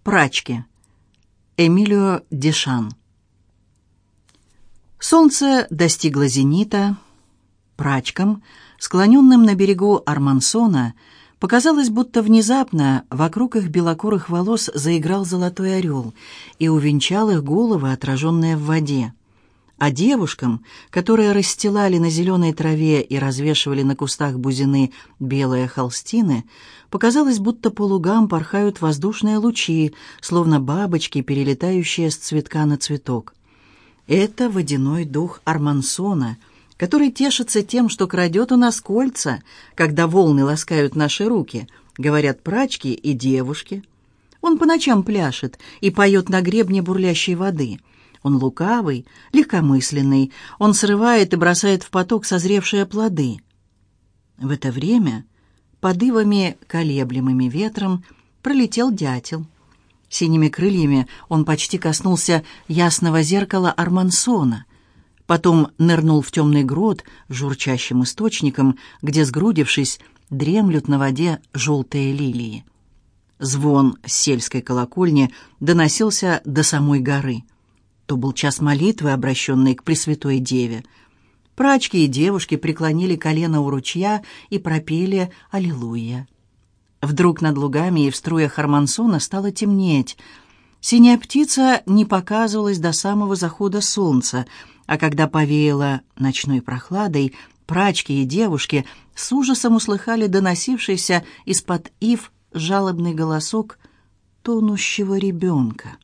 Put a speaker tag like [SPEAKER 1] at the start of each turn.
[SPEAKER 1] Прачки. Эмилио Дишан. Солнце достигло зенита. Прачкам, склоненным на берегу Армансона, показалось, будто внезапно вокруг их белокурых волос заиграл золотой орел и увенчал их головы, отраженные в воде. А девушкам, которые расстилали на зеленой траве и развешивали на кустах бузины белые холстины, показалось, будто по лугам порхают воздушные лучи, словно бабочки, перелетающие с цветка на цветок. Это водяной дух Армансона, который тешится тем, что крадет у нас кольца, когда волны ласкают наши руки, говорят прачки и девушки. Он по ночам пляшет и поет на гребне бурлящей воды. Он лукавый, легкомысленный, он срывает и бросает в поток созревшие плоды. В это время под ивами, колеблемыми ветром, пролетел дятел. Синими крыльями он почти коснулся ясного зеркала Армансона, потом нырнул в темный грот с журчащим источником, где, сгрудившись, дремлют на воде желтые лилии. Звон с сельской колокольни доносился до самой горы. То был час молитвы, обращенной к Пресвятой Деве. Прачки и девушки преклонили колено у ручья и пропели «Аллилуйя». Вдруг над лугами и в струях Армансона стало темнеть. Синяя птица не показывалась до самого захода солнца, а когда повеяло ночной прохладой, прачки и девушки с ужасом услыхали доносившийся из-под ив жалобный голосок тонущего ребенка.